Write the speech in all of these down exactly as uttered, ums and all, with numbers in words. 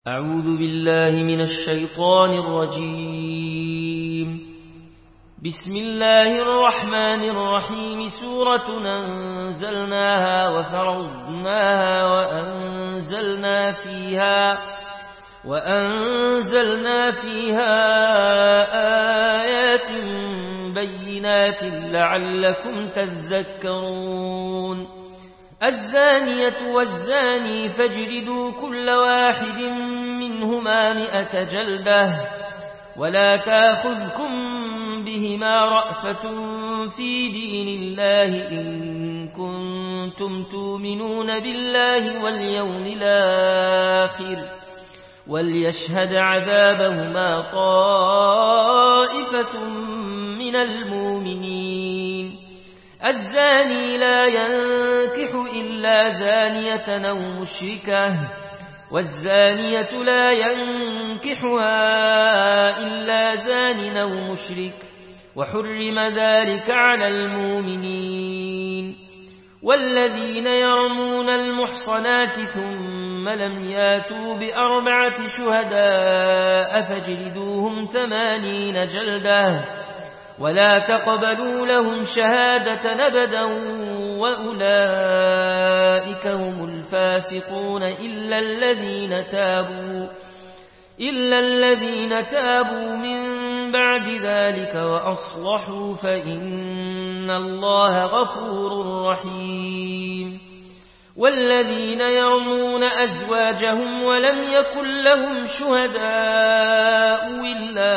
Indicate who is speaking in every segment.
Speaker 1: أعوذ بالله من الشيطان الرجيم. بسم الله الرحمن الرحيم. سورة أنزلناها وفرضناها وأنزلنا فيها وأنزلنا فيها آيات بينات لعلكم تذكرون. الزانية والزاني فاجلدوا كل واحد منهما مئة جلدة ولا تأخذكم بهما رأفة في دين الله إن كنتم تؤمنون بالله واليوم الآخر وليشهد عذابهما طائفة من المؤمنين. الزاني لا ينكح إلا زانية أو مشركة والزانية لا ينكحها إلا زان أو مشرك وحرم ذلك على المؤمنين. والذين يرمون المحصنات ثم لم ياتوا بأربعة شهداء فاجلدوهم ثمانين جلدة ولا تقبلوا لهم شهادة أبدا وأولئك هم الفاسقون إلا الذين تابوا إلا الذين تابوا من بعد ذلك وأصلحوا فإن الله غفور رحيم. والذين يرمون أزواجهم ولم يكن لهم شهداء إلا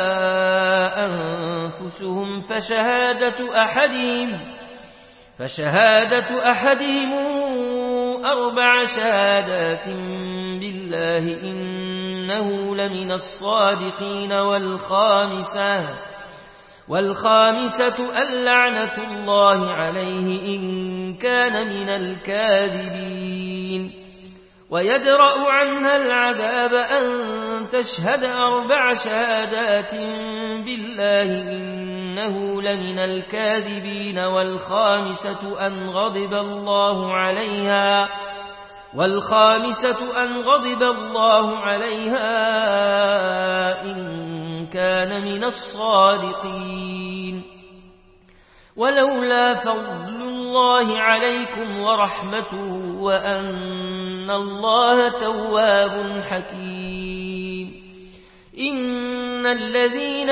Speaker 1: أنفسهم فشهادة أحدهم فشهادة أحدهم أربع شهادات بالله إنه لمن الصادقين. والخامسة والخامسة اللعنة الله عليه إن كان من الكاذبين. ويدرأ عنها العذاب أن تشهد أربع شهادات بالله إنه لمن الكاذبين. والخامسة أن غضب الله عليها والخامسة أن غضب الله عليها إن كان من الصادقين. ولولا فضل الله عليكم ورحمته وأن الله تواب حكيم. إن الذين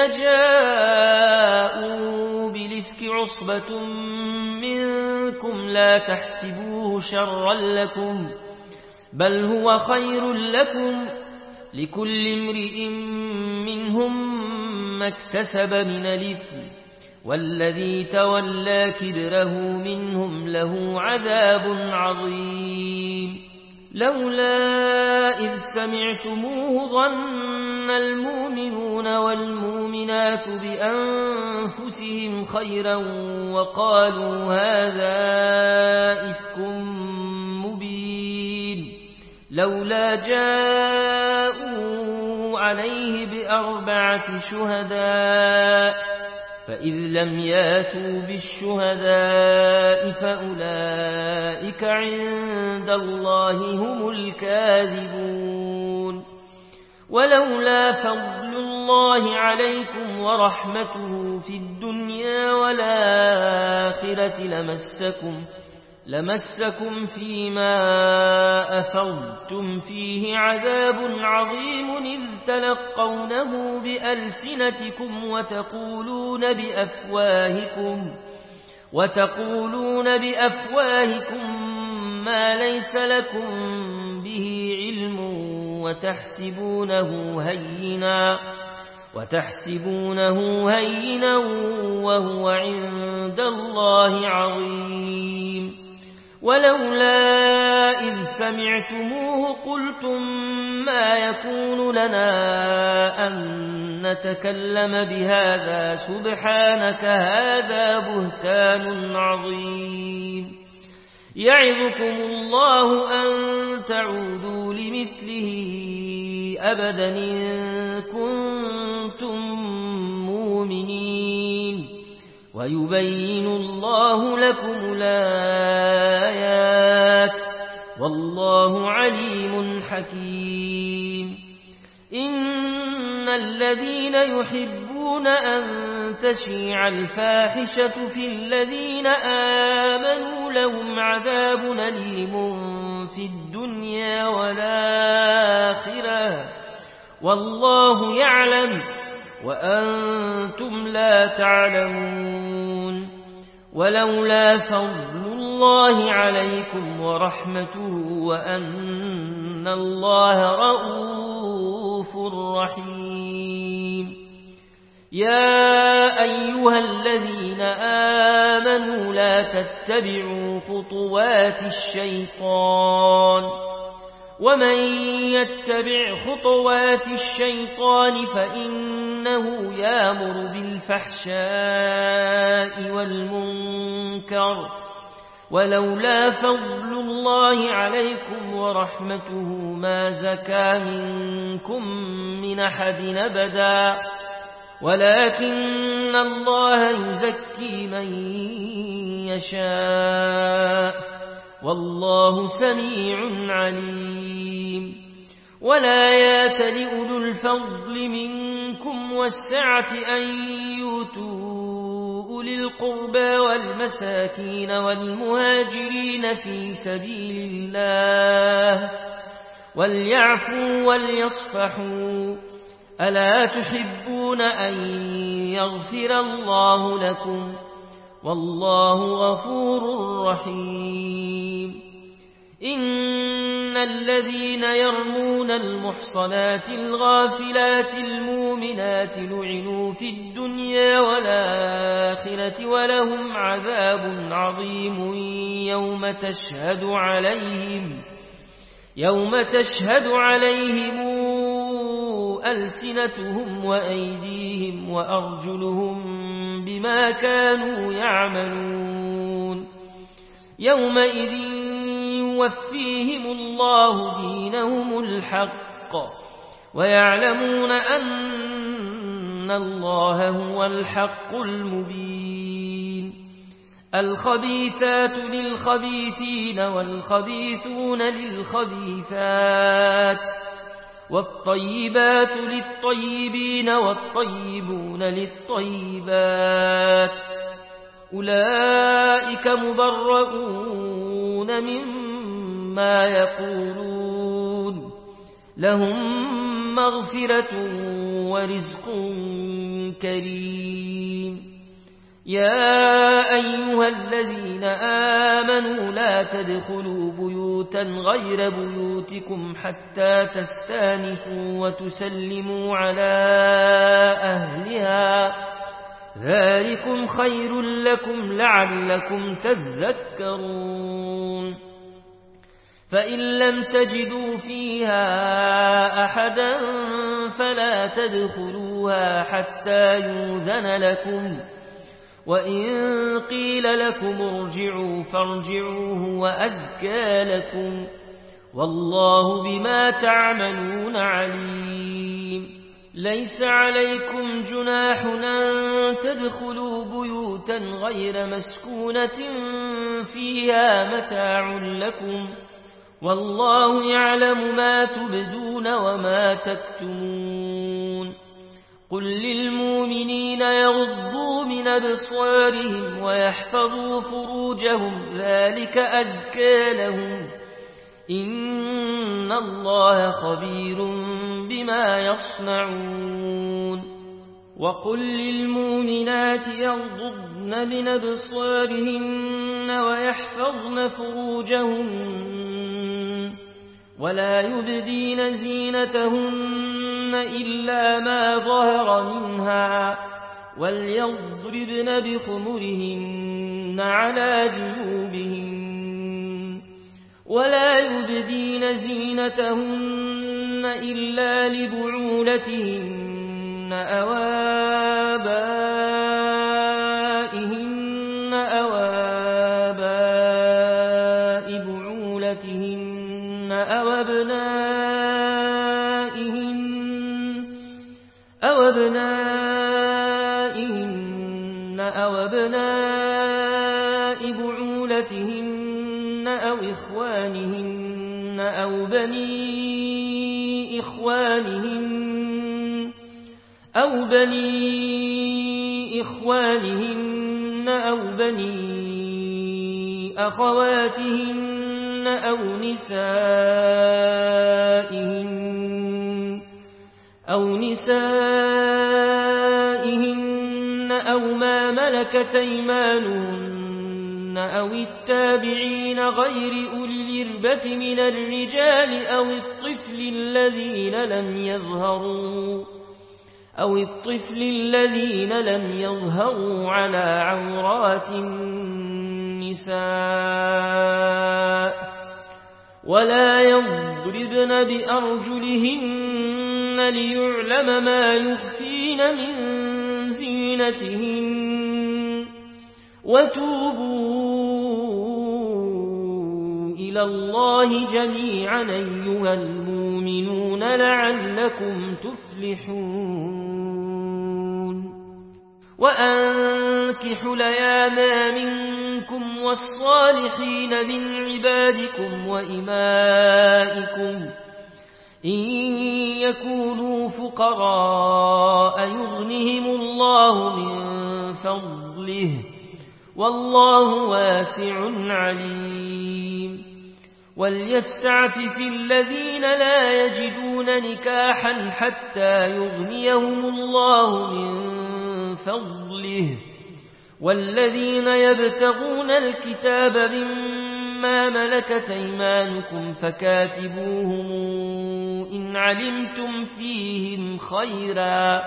Speaker 1: جاءوا بالإفك عصبة منكم لا تحسبوه شرا لكم بل هو خير لكم لكل امرئ منهم ما اكتسب من الإثم والذي تولى كبره منهم له عذاب عظيم. لولا إذ سمعتموه ظن المؤمنون والمؤمنات بأنفسهم خيرا وقالوا هذا إفك مبين. لولا جاءوا عليه بأربعة شهداء فإذ لم ياتوا بالشهداء فأولئك عند الله هم الكاذبون. ولولا فضل الله عليكم ورحمته في الدنيا والآخرة لمسكم لمسكم فيما أفضتم فيه عذاب عظيم إذ تلقونه بألسنتكم وتقولون بأفواهكم وتقولون بأفواهكم ما ليس لكم به علم وتحسبونه هينا وتحسبونه هينا وهو عند الله عظيم. ولولا إذ سمعتموه قلتم ما يكون لنا أن نتكلم بهذا سبحانك هذا بهتان عظيم. يعظكم الله أن تعودوا لمثله أبدا إن كنتم مؤمنين ويبين الله لكم الآيات والله عليم حكيم. الذين يحبون أن تشيع الفاحشة في الذين آمنوا لهم عذاب أليم في الدنيا والآخرة والله يعلم وأنتم لا تعلمون ولولا فضل الله عليكم ورحمته وأن الله رؤوف رحيم يا أيها الذين آمنوا لا تتبعوا خطوات الشيطان ومن يتبع خطوات الشيطان فإنه يأمر بالفحشاء والمنكر ولولا فضل الله عليكم ورحمته ما زكى منكم من أحد أبدا ولكن الله يزكي من يشاء والله سميع عليم ولا يات لأولو الفضل منكم والسعة أن يؤتوا أولي القربى والمساكين والمهاجرين في سبيل الله وليعفوا وليصفحوا ألا تحبون أن يغفر الله لكم والله غفور رحيم إن الذين يرمون المحصنات الغافلات المؤمنات لعنوا في الدنيا والآخرة ولهم عذاب عظيم يوم تشهد عليهم يوم تشهد عليهم ألسنتهم وأيديهم وأرجلهم بما كانوا يعملون يومئذ يوفيهم الله دينهم الحق ويعلمون أن الله هو الحق المبين الخبيثات للخبيثين والخبيثون للخبيثات والطيبات للطيبين والطيبون للطيبات أولئك مبرؤون مما يقولون لهم مغفرة ورزق كريم يا أيها الذين آمنوا لا تدخلوا بيوتا غير بيوتكم حتى تستانسوا وتسلموا على أهلها ذلكم خير لكم لعلكم تذكرون فإن لم تجدوا فيها أحدا فلا تدخلوها حتى يؤذن لكم وإن قيل لكم ارجعوا فارجعوه وأزكى لكم والله بما تعملون عليم ليس عليكم جناح أن تدخلوا بيوتا غير مسكونة فيها متاع لكم والله يعلم ما تبدون وما تكتمون قل للمؤمنين يغضوا من أبصارهم ويحفظوا فروجهم ذلك أزكى لهم إن الله خبير بما يصنعون وقل للمؤمنات يغضضن من أبصارهن ويحفظن فروجهن ولا يبدين زينتهن إلا ما ظهر منها وليضربن بخمرهن على جيوبهن ولا يبدين زينتهن إلا لبعولتهن أو آبائهن أو آباء بعولتهن أو أبنائهن أو أبنائهن أو أبناء بعولتهن أو إخوانهن أو بني إخوانهن أو بني إخوانهن أو بني أخواتهن أو نسائهن أو نسائهن أو ما ملكت أيمانهن أو التابعين غير أولي الإربة من الرجال أو الطفل الذين لم يظهروا أو الطفل الذين لم يظهروا على عورات النساء ولا يضربن بأرجلهن ليعلم ما يخفين من زينتهن وتوبوا إلى الله جميعا أيها المؤمنون لعلكم تفلحون وأنكحوا الأيام منكم والصالحين من عبادكم وإمائكم إن يكونوا فقراء يغنهم الله من فضله والله واسع عليم وليستعفف الذين لا يجدون نكاحا حتى يغنيهم الله من فضله والذين يبتغون الكتاب مما ملكت أيمانكم فكاتبوهم إن علمتم فيهم خيرا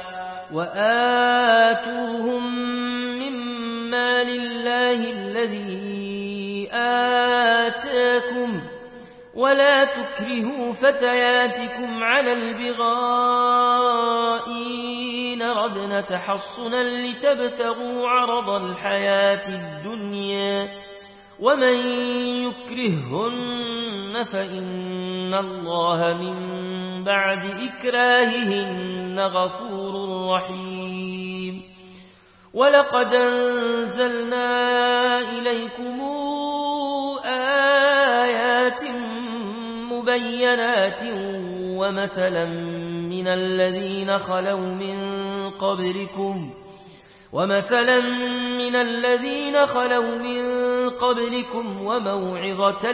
Speaker 1: وآتوهم مما لله الذي آتاكم ولا تكرهوا فتياتكم على البغاء إن ردنا تحصنا لتبتغوا عرض الحياة الدنيا ومن يكرههن فإن الله من بعد إكراههن غفور رحيم ولقد أنزلنا إليكم آيات مبينات ومثلا من الذين خلوا من قبلكم ومثلا من الذين خلوا من قبلكم وموعظة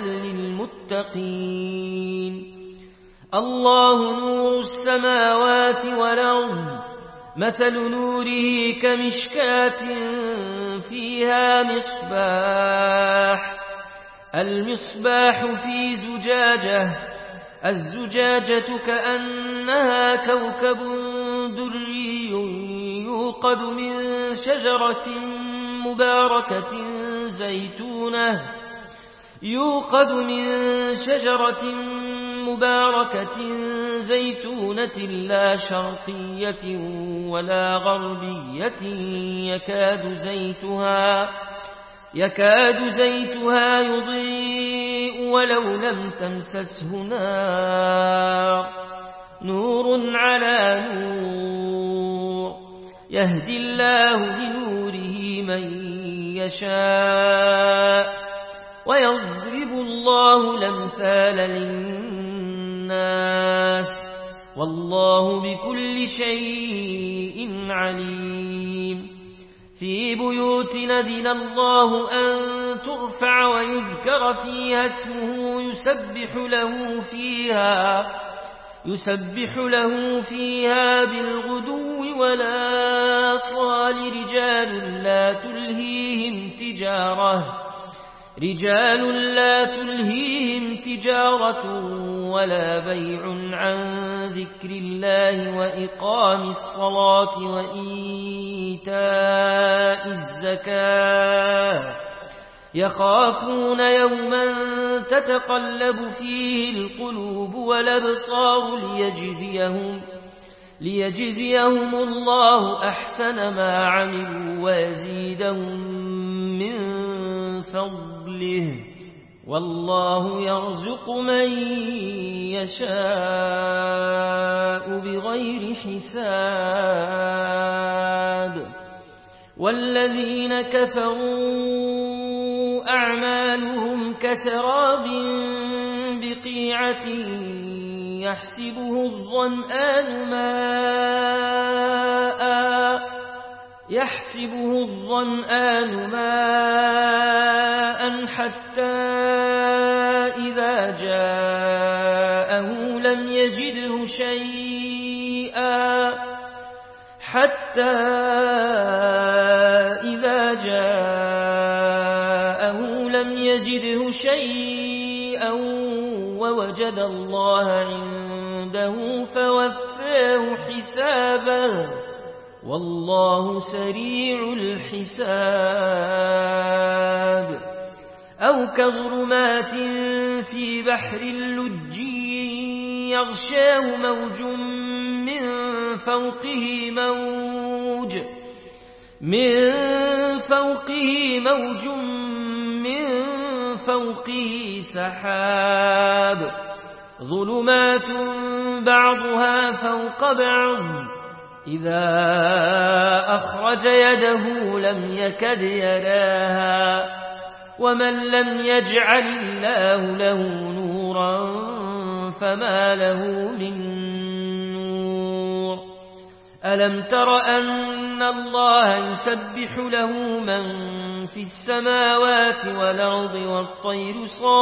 Speaker 1: للمتقين الله نور السماوات والأرض مثل نوره كمشكاة فيها مصباح المصباح في زجاجة الزجاجة كأنها كوكب دري يوقد من شجرة مباركة زيتونة يوقد من شجرة مباركة زيتونة لا شرقية ولا غربية يكاد زيتها يكاد زيتها يضيء ولو لم تمسسه نار نور على نور يهدي الله بنوره من يشاء ويضرب الله الأمثال للناس والله بكل شيء عليم في بيوت أذن الله أن ترفع ويذكر فيها اسمه يسبح له فيها يسبح له فيها بالغدو والآصال رجال لا تلهيهم تجارة رجال لا تلهيهم تجارة ولا بيع عن ذكر الله وإقام الصلاة وإيتاء الزكاة يخافون يوما تتقلب فيه القلوب والأبصار ليجزيهم ليجزيهم الله أحسن ما عملوا ويزيدهم من فضله والله يرزق من يشاء بغير حساب والذين كفروا أعمالهم كسراب بقيعة يحسبه الظمآن ماء يحسبه الظمآن ماء حتى إذا جاءه لم يجده شيئا حتى إذا جاءه لم يجده شيئا ووجد الله عنده فوفاه حسابه والله سريع الحساب أو كظلمات في بحر اللج يغشاه موج من فوقه موج من فوقه موج من فوقه سحاب ظلمات بعضها فوق بعض إذا أخرج يده لم يكد يراها ومن لم يجعل الله له نورا فما له من نور ألم تر أن الله يسبح له من في السماوات والأرض والطير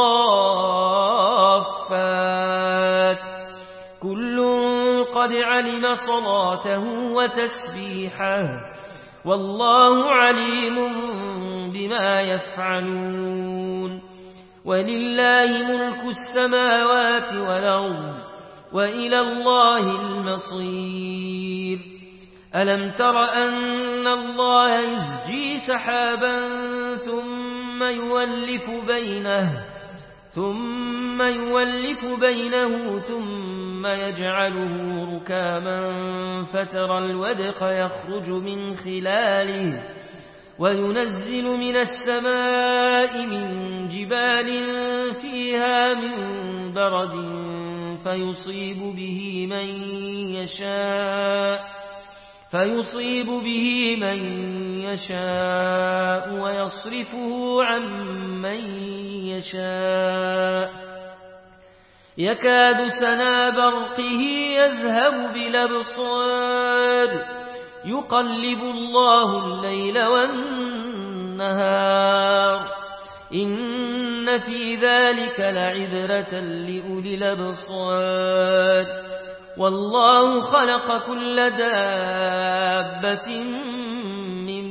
Speaker 1: صافات كل قد علم صلاته وتسبيحه والله عليم بما يفعلون ولله ملك السماوات والأرض وإلى الله المصير ألم تر أن الله يزجي سحابا ثم يولف بينه ثم يولف بينه ثم يجعله ركاما فترى الودق يخرج من خلاله وينزل من السماء من جبال فيها من برد فيصيب به من يشاء فيصيب به من يشاء ويصرفه عن من يشاء يكاد سنا برقه يذهب بالأبصار يقلب الله الليل والنهار إن في ذلك لعبرة لأولي الأبصار والله خلق كل دابة من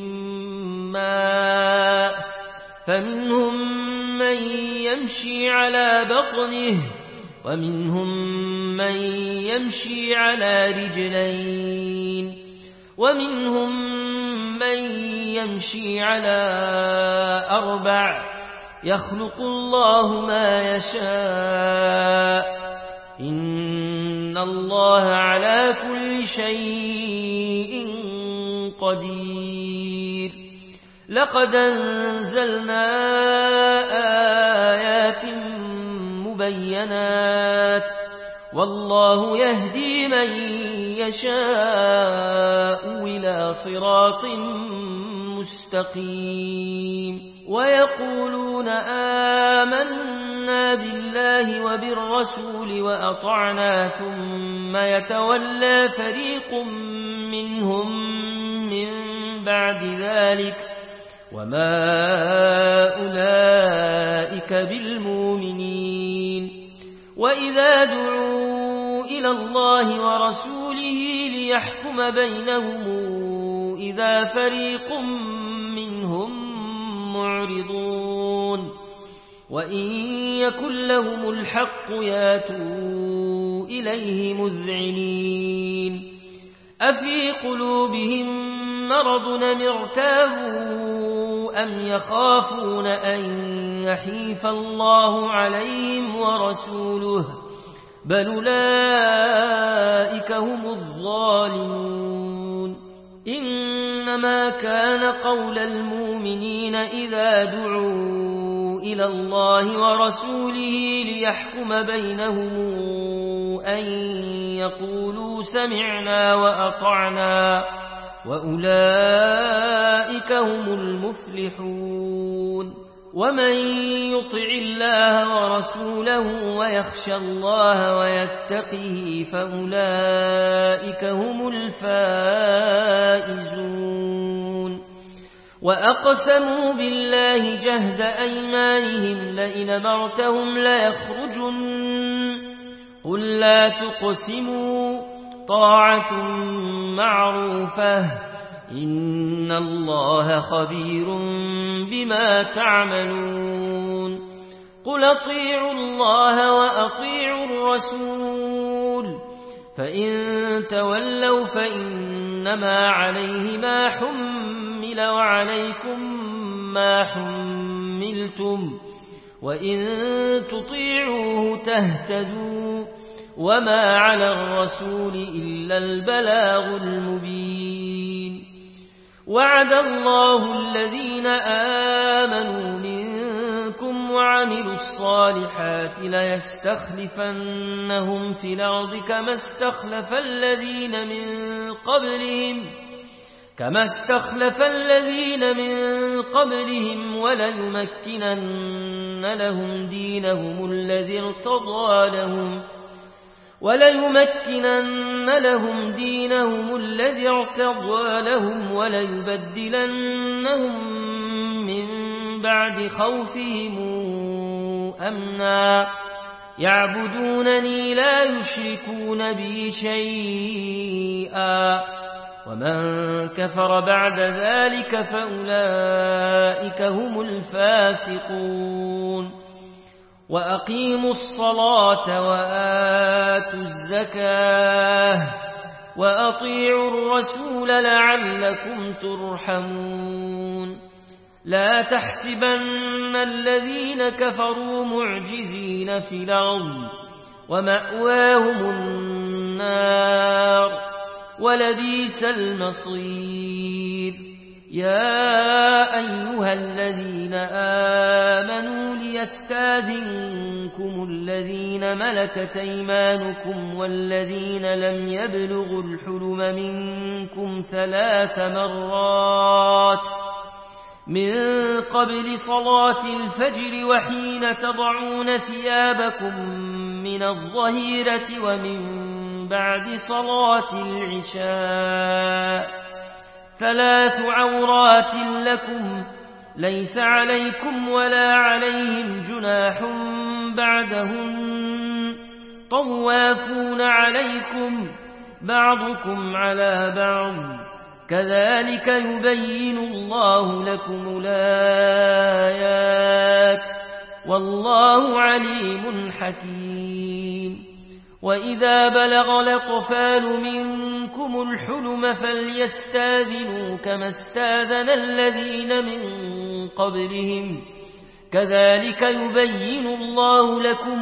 Speaker 1: ماء فمنهم من يمشي على بطنه ومنهم من يمشي على رجلين ومنهم من يمشي على أربع يخلق الله ما يشاء إن الله على كل شيء قدير لقد أنزلنا آيات مبينات والله يهدي من يشاء إلى صراط مستقيم ويقولون آمنا بالله وبالرسول وأطعنا ثم يتولى فريق منهم من بعد ذلك وما أولئك بالمؤمنين وإذا دعوا إلى الله ورسوله ليحكم بينهم إذا فريق منهم معرضون وإن يكن لهم الحق ياتوا إليه مذعنين أفي قلوبهم مرض أم ارتابوا أم يخافون أن يحيف الله عليهم ورسوله بل أولئك هم الظالمون إنما كان قول المؤمنين إذا دعوا إلى الله ورسوله ليحكم بينهم أن يقولوا سمعنا وأطعنا وأولئك هم المفلحون ومن يطع الله ورسوله ويخشى الله ويتقه فأولئك هم الفائزون وأقسموا بالله جهد أيمانهم لئن أمرتهم ليخرجن قل لا تقسموا طاعة معروفة إن الله خبير بما تعملون قل اطيعوا الله وأطيعوا الرسول فإن تولوا فإنما عليه ما حمل وعليكم ما حملتم وإن تطيعوه تهتدوا وما على الرسول إلا البلاغ المبين وعد الله الذين آمنوا منكم وعملوا الصالحات ليستخلفنهم في الأرض كما استخلف الذين من قبلهم كما استخلف الذين من قبلهم وليمكنن لهم دينهم الذي ارتضى لهم وليمكنن لهم دينهم الذي ارتضى لهم وليبدلنهم من بعد خوفهم أمنا يعبدونني لا يشركون بي شيئا ومن كفر بعد ذلك فأولئك هم الفاسقون وأقيموا الصلاة وآتوا الزكاة وأطيعوا الرسول لعلكم ترحمون لا تحسبن الذين كفروا معجزين في الأرض ومأواهم النار ولبئس المصير يا أيها الذين آمنوا ليستاذنكم الذين ملكت أيمانكم والذين لم يبلغوا الحلم منكم ثلاث مرات من قبل صلاة الفجر وحين تضعون ثيابكم من الظهيرة ومن بعد صلاة العشاء ثلاث عورات لكم ليس عليكم ولا عليهم جناح بعدهن طوافون عليكم بعضكم على بعض كذلك يبين الله لكم الآيات والله عليم حكيم وإذا بلغ الأطفال منكم الحلم فليستاذنوا كما استاذن الذين من قبلهم كذلك يبين الله لكم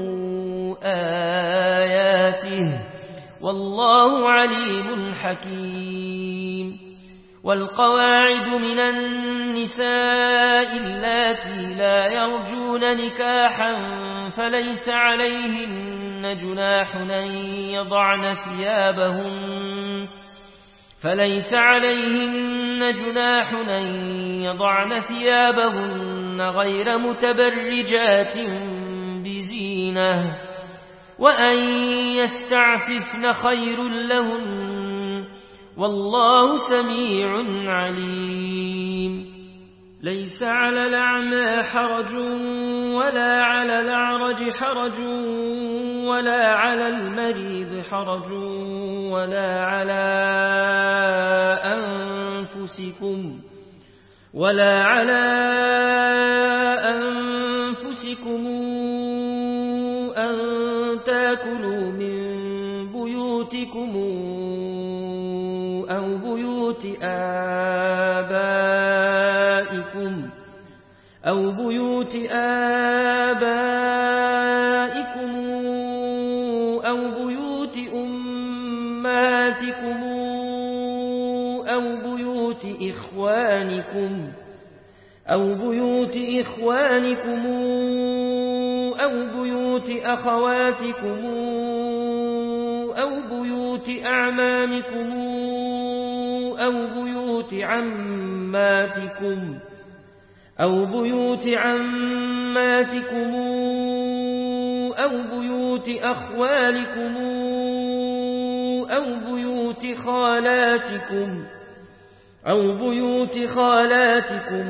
Speaker 1: آياته والله عليم حكيم والقواعد من النساء اللاتي لا يرجون نكاحا فليس عليهن جناح أن يضعن ثيابهن فليس عليهن جناح أن يضعن ثيابهن غير متبرجات بزينة وأن يستعففن خير لهن والله سميع عليم ليس على الأعمى حرج ولا على الأعرج حرج ولا على المريض حرج ولا على أنفسكم ولا على أنفسكم أن تأكلوا من بيوتكم أو بيوت آبائكم أو بيوت آبائكم أو بيوت أمهاتكم أو بيوت إخوانكم أو بيوت إخوانكم أو بيوت أخواتكم أو بيوت أعمامكم أو بيوت عماتكم أو بيوت عماتكم أو بيوت أخوالكم أو بيوت خالاتكم أو بيوت خالاتكم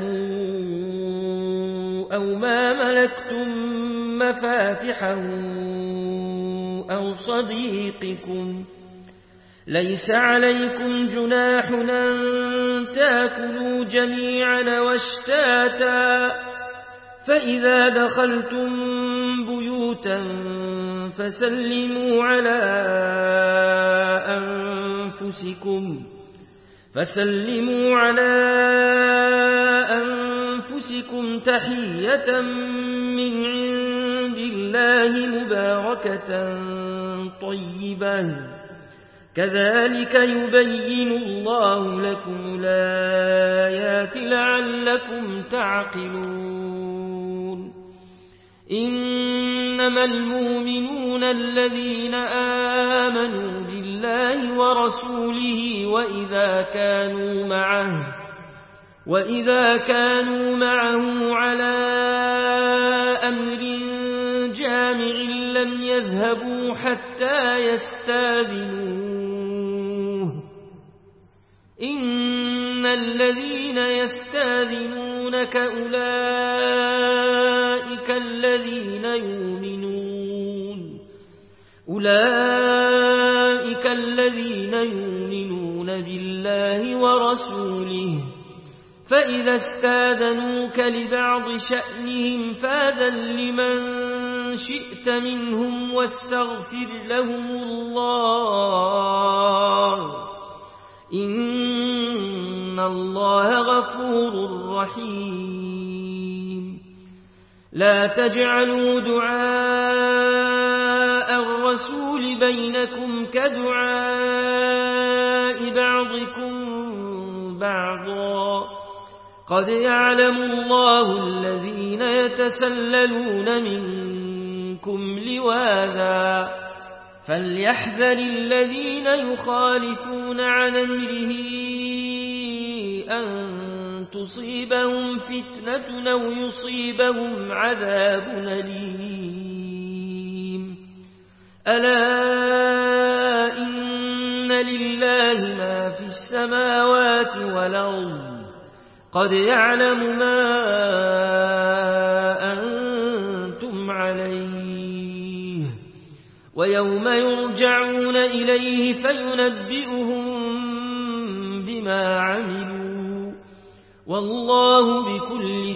Speaker 1: أو ما ملكتم مفاتحه أو صديقكم. ليس عليكم جناح أن تأكلوا جميعا واشتاتا، فإذا دخلتم بيوتا فسلموا على أنفسكم فسلموا على أنفسكم تحية من عند الله مباركة طيبة، كذلك يبين الله لكم الآيات لعلكم تعقلون. إنما المؤمنون الذين آمنوا بالله ورسوله وإذا كانوا معه وإذا كانوا معه على أمر جامع لم يذهبوا حتى يستاذنوه. إن الذين يستاذنونك أولئك الذين يؤمنون أولئك الذين يؤمنون بالله ورسوله، فإذا استاذنوك لبعض شأنهم فاذن لمن شئت منهم واستغفر لهم الله، إن الله غفور رحيم. لا تجعلوا دعاء الرسول بينكم كدعاء بعضكم بعضا، قد يعلم الله الذين يتسللون منكم لواذا، فليحذر الذين يخالفون عن أمره أن تصيبهم فتنة أو يصيبهم عذاب أليم. ألا إن لله ما في السماوات والأرض، قد يعلم ما أنتم عليه، ويوم يرجعون إليه فينبئهم بما عملوا، والله بكل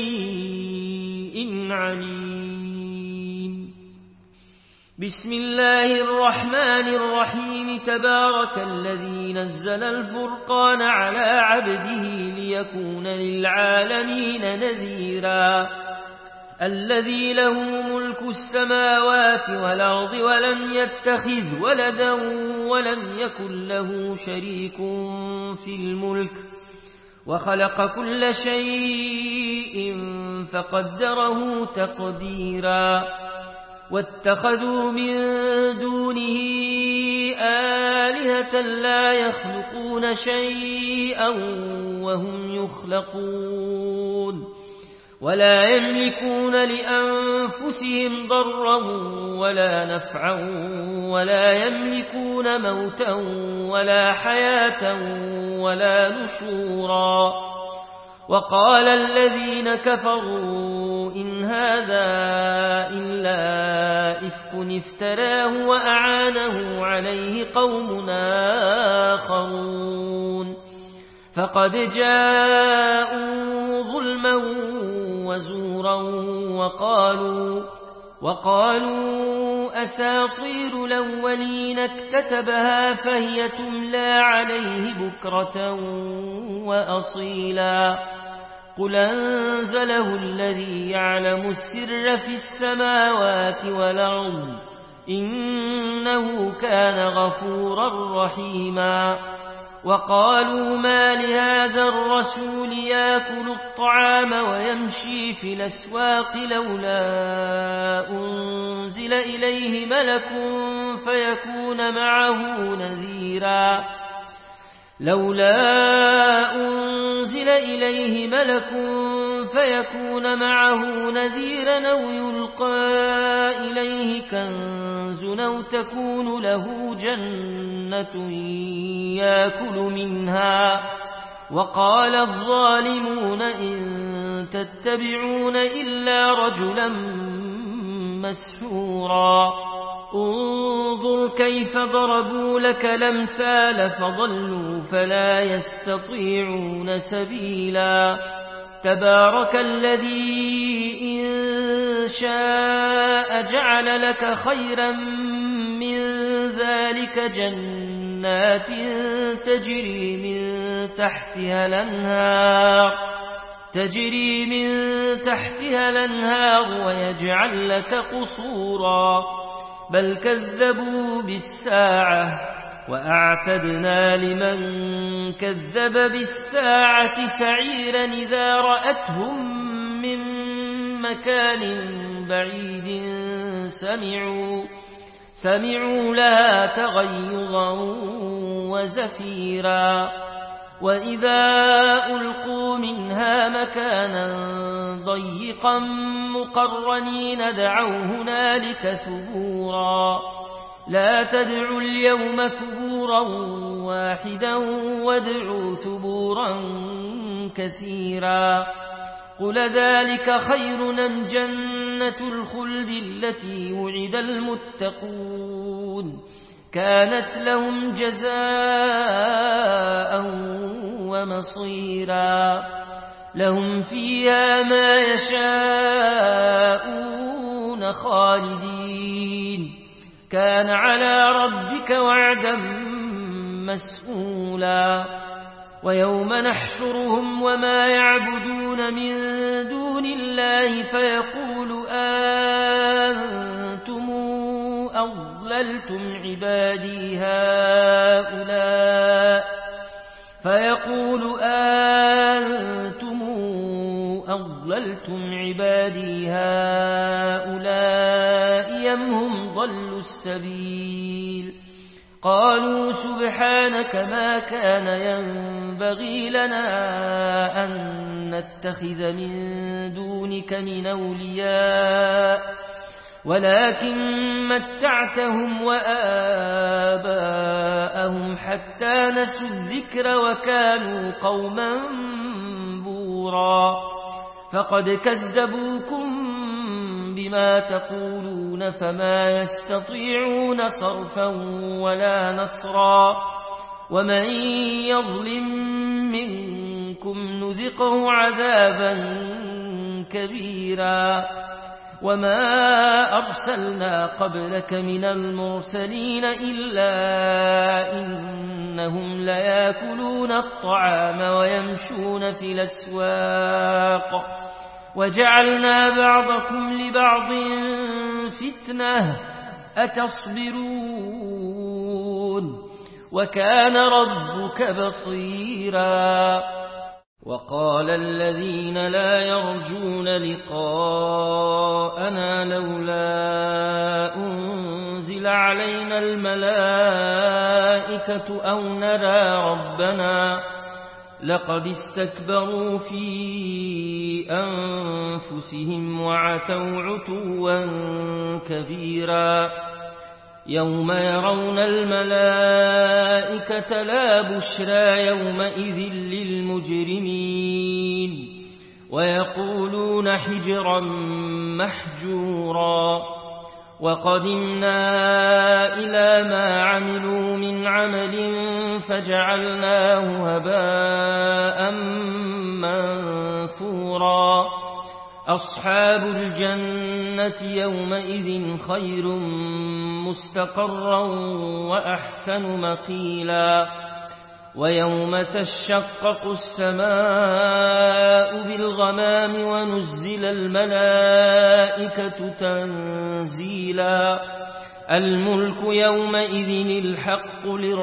Speaker 1: شيء عليم. بسم الله الرحمن الرحيم. تبارك الذي نزل الفرقان على عبده ليكون للعالمين نذيرا، الذي له ملك السماوات والأرض ولم يتخذ ولدا ولم يكن له شريك في الملك، وخلق كل شيء فقدره تقديرا. واتخذوا من دونه آلهة لا يخلقون شيئا وهم يخلقون، ولا يملكون لأنفسهم ضرا ولا نفعا، ولا يملكون موتا ولا حياة ولا نشورا. وقال الذين كفروا إن هذا إلا إفك افتراه وأعانه عليه قوم آخرون، فقد جاءوا ظلما وزورا وقالوا, وقالوا أساطير الأولين اكتتبها فهي تملى عليه بكرة وأصيلا. قل أنزله الذي يعلم السر في السماوات والأرض، إنه كان غفورا رحيما. وقالوا ما لهذا الرسول يأكل الطعام ويمشي في الأسواق لولا أنزل إليه ملك فيكون معه نذيرا لولا أنزل إليه ملك فيكون معه نذيرا أو يلقى إليه كنز أو تكون له جنة يأكل منها وقال الظالمون إن تتبعون إلا رجلا مسحورا انظر كيف ضربوا لك الأمثال فضلوا فلا يستطيعون سبيلا تبارك الذي إن شاء جعل لك خيرا من ذلك جنات تجري من تحتها الأنهار تجري من تحتها الأنهار ويجعل لك قصورا بل كذبوا بالساعة وأعتدنا لمن كذب بالساعة سعيرا إذا رأتهم من مكان بعيد سمعوا سمعوا لها تغيظا وزفيرا وإذا ألقوا منها مكانا ضيقا مقرنين دعوا هنالك ثبورا لا تدعوا اليوم ثبورا واحدا وادعوا ثبورا كثيرا قل ذلك خير أم جنة الخلد التي وعد المتقون كانت لهم جزاء ومصيرا لهم فيها ما يشاءون خالدين كان على ربك وعدا مسئولا ويوم نحشرهم وما يعبدون من دون الله فيقول أنتم أضللتم عبادي هؤلاء فيقول أنتم أضللتم عبادي هؤلاء أم هم ضلوا السبيل قالوا سبحانك ما كان ينبغي لنا أن نتخذ من دونك من أولياء ولكن متعتهم وآباءهم حتى نسوا الذكر وكانوا قوما بورا فقد كذبوكم بما تقولون فما يستطيعون صرفا ولا نصرا ومن يظلم منكم نذقه عذابا كبيرا وما أرسلنا قبلك من المرسلين إلا إنهم ليأكلون الطعام ويمشون في الأسواق وجعلنا بعضكم لبعض فتنة أتصبرون وكان ربك بصيرا وقال الذين لا يرجون لقاءنا لولا أنزل علينا الملائكة أو نرى ربنا لقد استكبروا في أنفسهم وعتوا عتوا كبيرا يوم يرون الملائكة لا بشرى يومئذ للمجرمين ويقولون حجرا محجورا وقدمنا إلى ما عملوا من عمل فجعلناه هباء منثورا أصحاب الجنة يومئذ خير مستقرا وأحسن مقيلا ويوم تشقق السماء بالغمام ونزل الملائكة تنزيلا الملك يومئذ الحق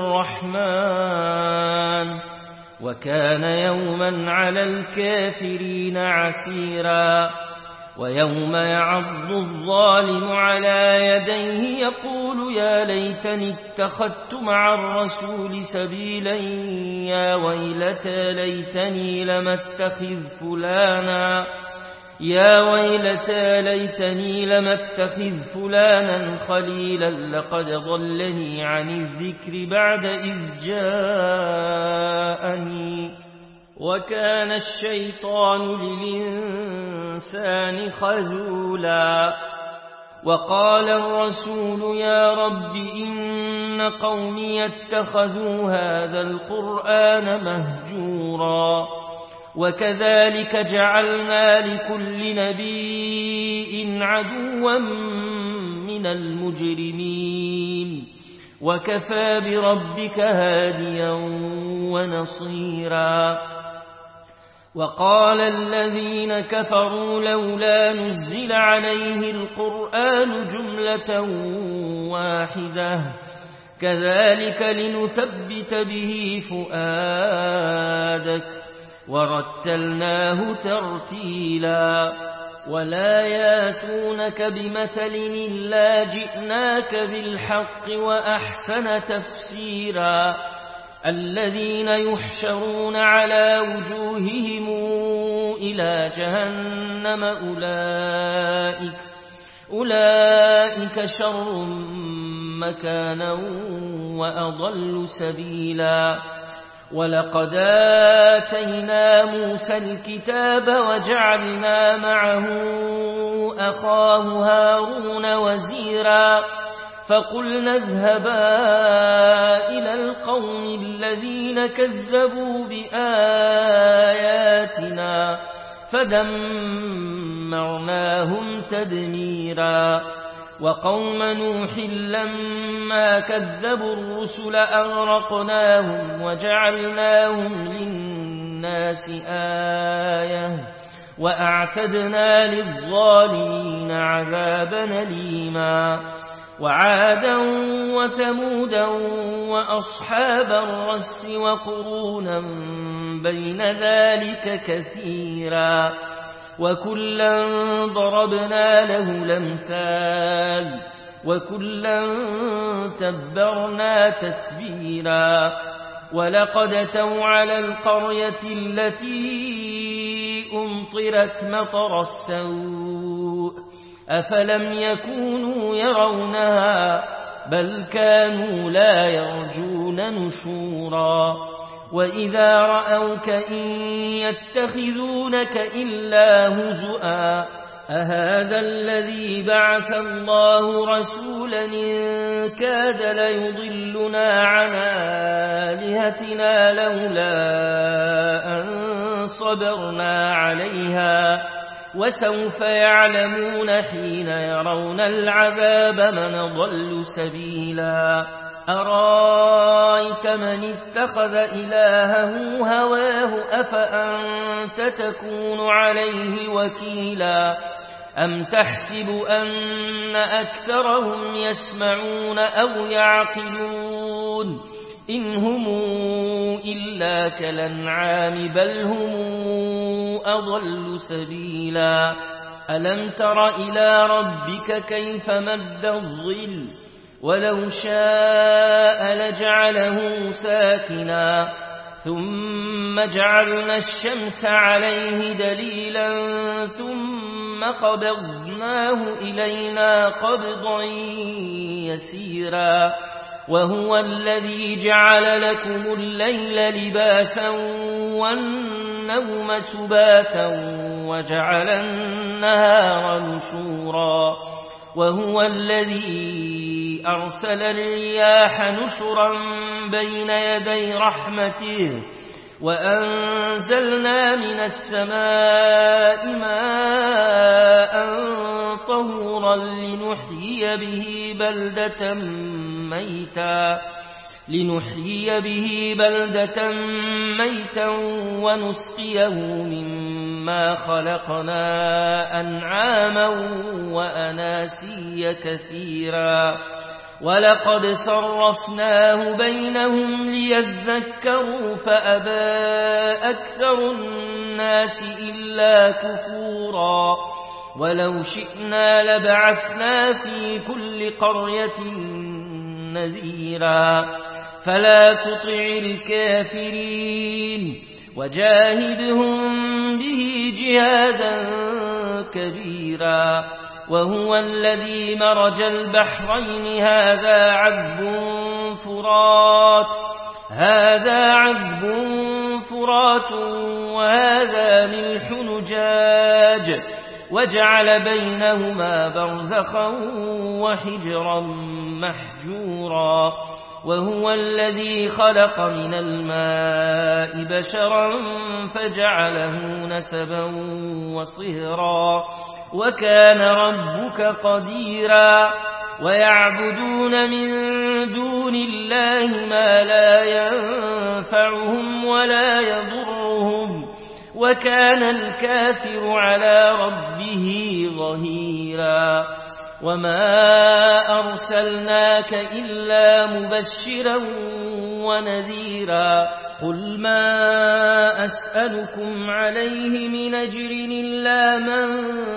Speaker 1: للرحمن وكان يوما على الكافرين عسيرا ويوم يعض الظالم على يديه يقول يا ليتني اتخذت مع الرسول سبيلا يا ويلتى ليتني لم اتخذ فلانا يا ويلتى ليتني لم اتخذ فلانا خليلا لقد ضلني عن الذكر بعد إذ جاءني وكان الشيطان للإنسان خذولا وقال الرسول يا رب إن قومي اتخذوا هذا القرآن مهجورا وكذلك جعلنا لكل نبي عدوا من المجرمين وكفى بربك هاديا ونصيرا وقال الذين كفروا لولا نزل عليه القرآن جملة واحدة كذلك لنثبت به فؤادك ورتلناه ترتيلا ولا ياتونك بمثل إلا جئناك بالحق وأحسن تفسيرا الذين يحشرون على وجوههم إلى جهنم أولئك, أولئك شر مكانا وأضل سبيلا ولقد آتينا موسى الكتاب وجعلنا معه أخاه هارون وزيرا فقلنا اذهبا إلى القوم الذين كذبوا بآياتنا فدمرناهم تدميرا وقوم نوح لما كذبوا الرسل أغرقناهم وجعلناهم للناس آية وأعتدنا للظالمين عذابا أليما وعادا وثمودا وأصحاب الرس وقرونا بين ذلك كثيرا وكلا ضربنا له الأمثال وكلا تبرنا تتبيرا ولقد أتوا على القرية التي أمطرت مطر السوء أفلم يكونوا يرونها بل كانوا لا يرجون نشورا وإذا رأوك إن يتخذونك إلا هزؤا أهذا الذي بعث الله رسولا إن كاد ليضلنا عن آلهتنا لولا أن صبرنا عليها وسوف يعلمون حين يرون العذاب من ضل سبيلا أرايت من اتخذ إلهه هواه أفأنت تكون عليه وكيلا أم تحسب أن أكثرهم يسمعون أو يعقلون إن هم إلا كالأنعام بل هم أضل سبيلا ألم تر إلى ربك كيف مد الظل ولو شاء لجعله ساكنا ثم جعلنا الشمس عليه دليلا ثم قبضناه إلينا قبضا يسيرا وهو الذي جعل لكم الليل لباسا والنوم سباتا وجعل النهار نشورا وهو الذي أرسل الرياح نشرا بين يدي رحمته وأنزلنا من السماء ماء طهورا لنحيي به بلدة ميتا لنحيي به بلدة ميتا ونسقيه مما خلقنا أنعاما وأناسيا كثيرا ولقد صرفناه بينهم ليذكروا فأبى أكثر الناس إلا كفورا ولو شئنا لبعثنا في كل قرية نذيرا فلا تطع الكافرين وجاهدهم به جهادا كبيرا وهو الذي مرج البحرين هذا عذب فرات هذا عذب فرات وهذا ملح نجاج وجعل بينهما برزخا وحجرا محجورا وهو الذي خلق من الماء بشرا فجعله نسبا وصهرا وكان ربك قديرا ويعبدون من دون الله ما لا ينفعهم ولا يضرهم وكان الكافر على ربه ظهيرا وما أرسلناك إلا مبشرا ونذيرا قل ما أسألكم عليه من أجر إلا من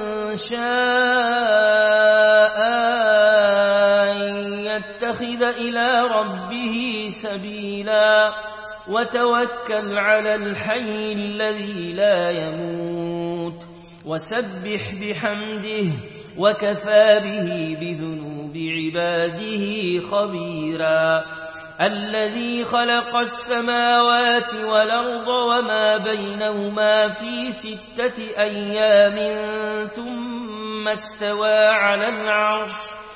Speaker 1: شاء أن يتخذ إلى ربه سبيلا وتوكل على الحي الذي لا يموت وسبح بحمده وكفى به بذنوب عباده خبيرا الذي خلق السماوات والأرض وما بينهما في ستة أيام ثم استوى على العرش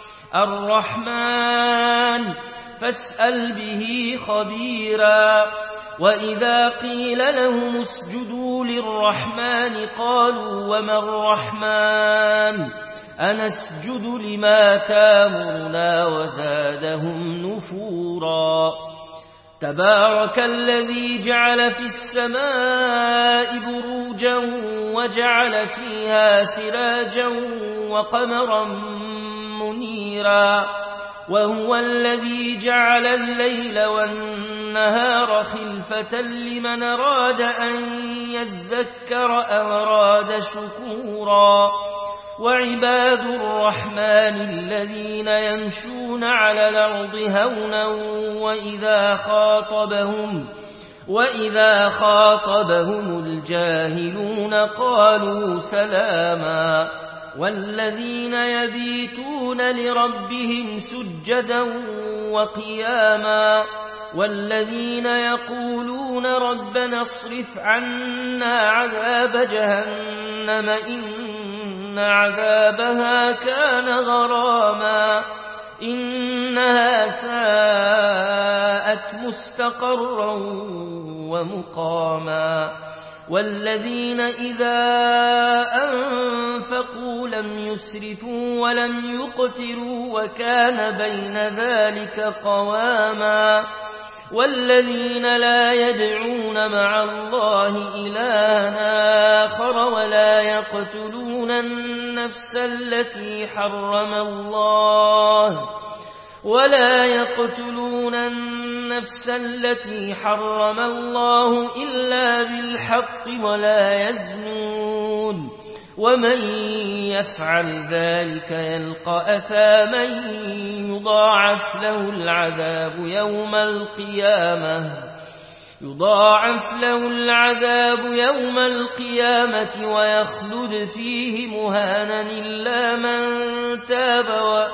Speaker 1: الرحمن فاسأل به خبيرا وإذا قيل لهم اسجدوا للرحمن قالوا وما الرحمن أنسجد لما تامرنا وزادهم نفورا تبارك الذي جعل في السماء بروجا وجعل فيها سراجا وقمرا منيرا وهو الذي جعل الليل والنهار خلفة لمن أراد أن يذكر أو أراد شكورا وعباد الرحمن الذين يمشون على الأرض هونا وإذا خاطبهم وإذا خاطبهم الجاهلون قالوا سلاما والذين يبيتون لربهم سجدا وقياما والذين يقولون ربنا اصرف عنا عذاب جهنم إن عذابها كان غراما إنها ساءت مستقرا ومقاما والذين إذا أنفقوا لم يسرفوا ولم يقتروا وكان بين ذلك قواما والذين لا يدعون مع الله إلها آخر ولا يقتلون النفس التي حرم الله ولا يقتلون النفس التي حرم الله إلا بالحق ولا يزنون ومن يفعل ذلك يلقى أثاما يضاعف له العذاب يوم القيامة يضاعف له العذاب يوم القيامة ويخلد فيه مهانا إلا من تاب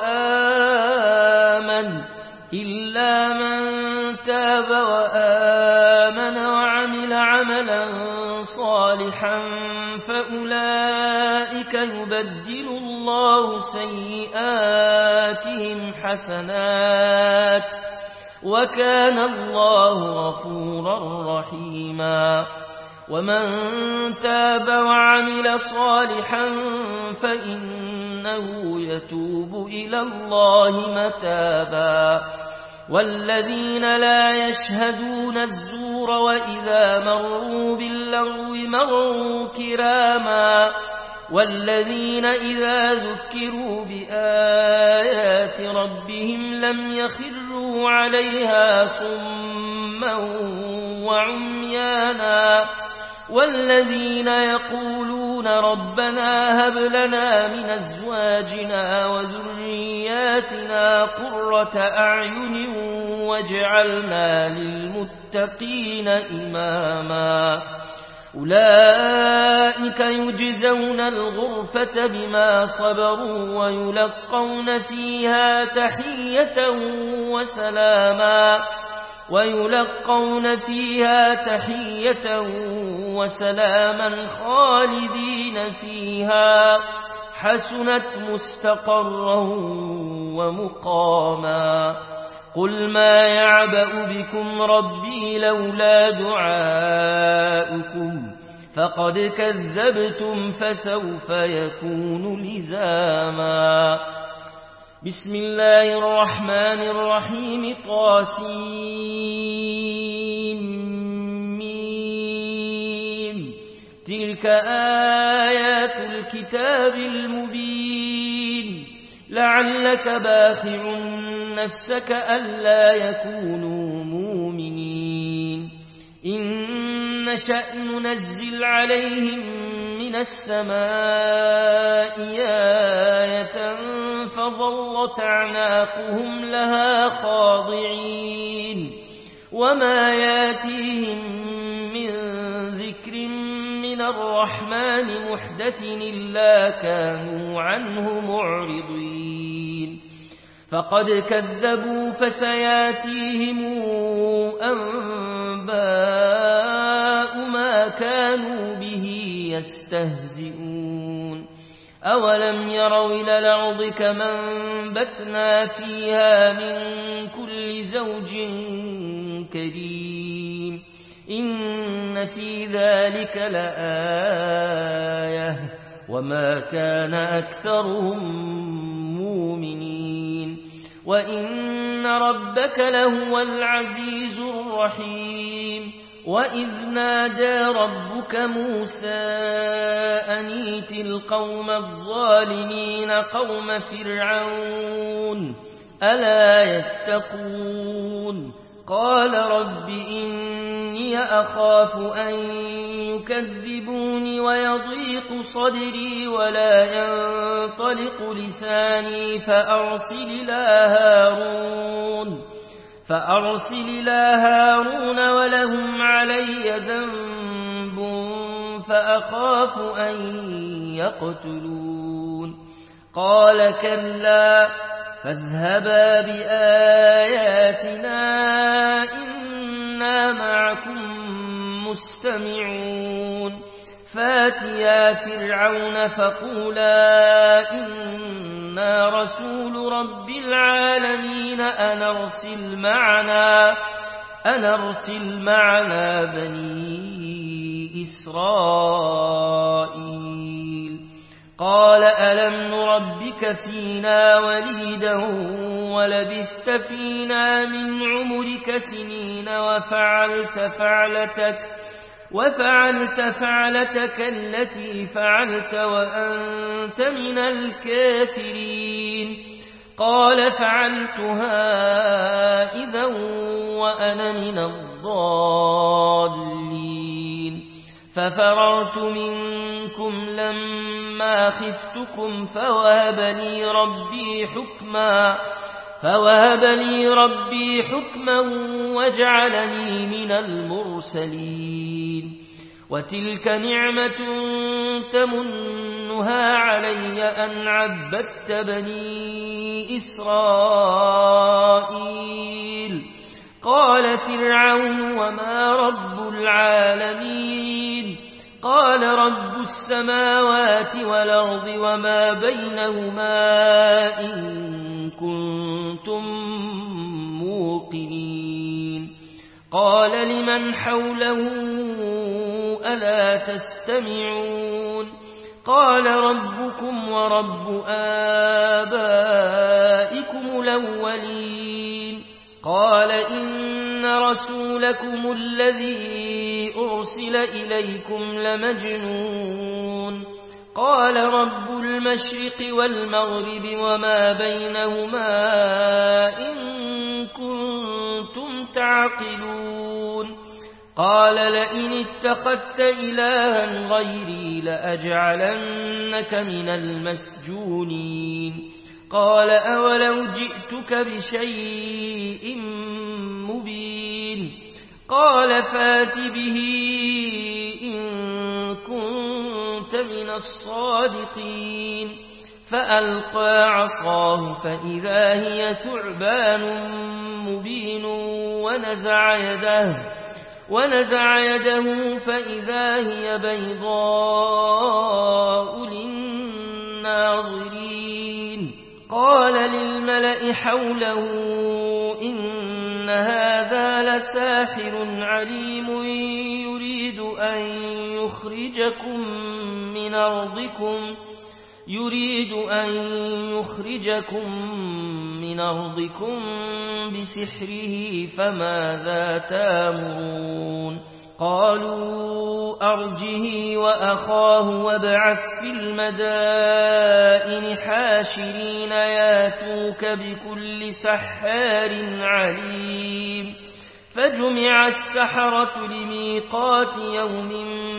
Speaker 1: وآمن إلا من تاب وآمن وعمل عملا صالحا فأولئك يبدل الله سيئاتهم حسنات وكان الله غفورا رحيما ومن تاب وعمل صالحا فإنه يتوب إلى الله متابا والذين لا يشهدون الزور وإذا مروا باللغو مروا كراما والذين إذا ذكروا بآيات ربهم لم يخروا عليها صما وعميانا والذين يقولون ربنا هب لنا من أزواجنا وذرياتنا قرة أعين واجعلنا للمتقين إماما أولئك يجزون الغرفة بما صبروا ويلقون فيها تحية وسلاما ويلقون فيها تحية وسلاما خالدين فيها حسنت مستقرا ومقاما قل ما يعبأ بكم ربي لولا دعاؤكم فقد كذبتم فسوف يكون لزاما بسم الله الرحمن الرحيم طاسيم تلك آيات الكتاب المبين لعلك باخع نفسك ألا يكونوا مؤمنين إن نشأ ننزل عليهم من السماء آية فظلت أعناقهم لها خاضعين وما ياتيهم من ذكر من الرحمن محدث إلا كانوا عنه معرضين فقد كذبوا فسياتيهم أنباء ما كانوا به يستهزئون أولم يروا إلى الأرض كما أنبتنا فيها من كل زوج كريم إن في ذلك لآية وما كان أكثرهم مؤمنين وإن ربك لهو العزيز الرحيم وإذ نادى ربك موسى أن ائت القوم الظالمين قوم فرعون ألا يتقون قال رب إني أخاف أن يكذبوني ويضيق صدري ولا ينطلق لساني فأرسل إلى هارون فأرسل إلى هارون ولهم علي ذنب فأخاف أن يقتلون قال كلا فاذهبا بآياتنا إنا معكم مستمعون فاتيا فرعون فقولا إنا رسول رب العالمين أن أرسل معنا أن أرسل معنا بني إسرائيل قال ألم نربك فينا وليدا ولبثت فينا من عمرك سنين وفعلت فعلتك وفعلت فعلتك التي فعلت وأنت من الكافرين قال فعلتها إذا وأنا من الضالين ففررت منكم لما خفتكم فوهب لي ربي حكما فوهب لي ربي حكما وجعلني من المرسلين وتلك نعمة تمنها علي أن عبدت بني إسرائيل قال فرعون وما رب العالمين قال رب السماوات والأرض وما بينهما إن كنتم موقنين قال لمن حوله ألا تستمعون قال ربكم ورب آبائكم الأولين قال إن رسولكم الذي أرسل إليكم لمجنون قال رب المشرق والمغرب وما بينهما إن كنتم تعقلون قال لئن اتخذت إلها غيري لأجعلنك من المسجونين قال أولو جئتك بشيء مبين قال فات به إن كنت من الصادقين فألقى عصاه فإذا هي ثعبان مبين ونزع يده ونزع يده فإذا هي بيضاء للناظرين. قال للملأ حوله إن هذا لساحر عليم يريد أن يخرجكم من أرضكم يريد أن يخرجكم من أرضكم بسحره فماذا تأمرون؟ قالوا أرجه وأخاه وابعث في المدائن حاشرين ياتوك بكل سحار عليم. فجمع السحرة لميقات يوم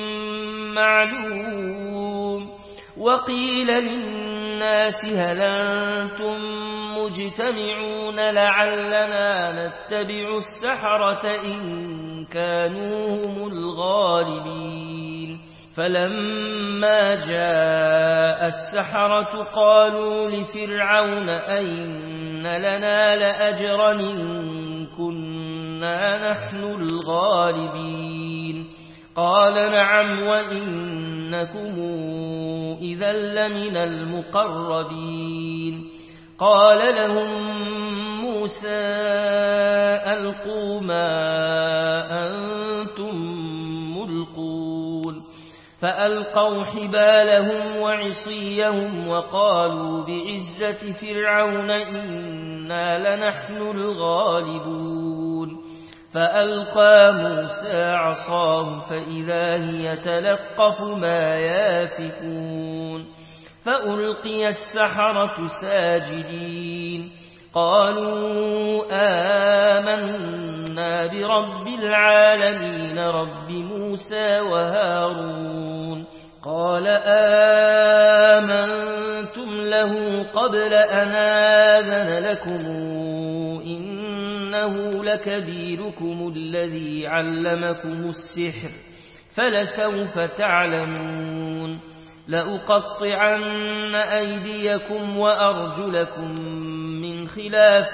Speaker 1: معلوم. وقيل للناس هل أنتم مجتمعون لعلنا نتبع السحرة إن كانوا هم الغالبين. فلما جاء السحرة قالوا لفرعون أئن لنا لأجرا إن كنا نحن الغالبين. قال نعم وإنكم إذا لمن المقربين. قال لهم موسى ألقوا ما أنتم ملقون. فألقوا حبالهم وعصيهم وقالوا بعزة فرعون إنا لنحن الغالبون. فألقى موسى عصاه فإذا هي تلقف ما يافكون. فألقي السحرة ساجدين قالوا آمنا برب العالمين رب موسى وهارون. قال آمنتم له قبل أن آذن لكم إنه لكبيركم الذي علمكم السحر فلسوف تعلمون. لأقطعن أيديكم وأرجلكم من خلاف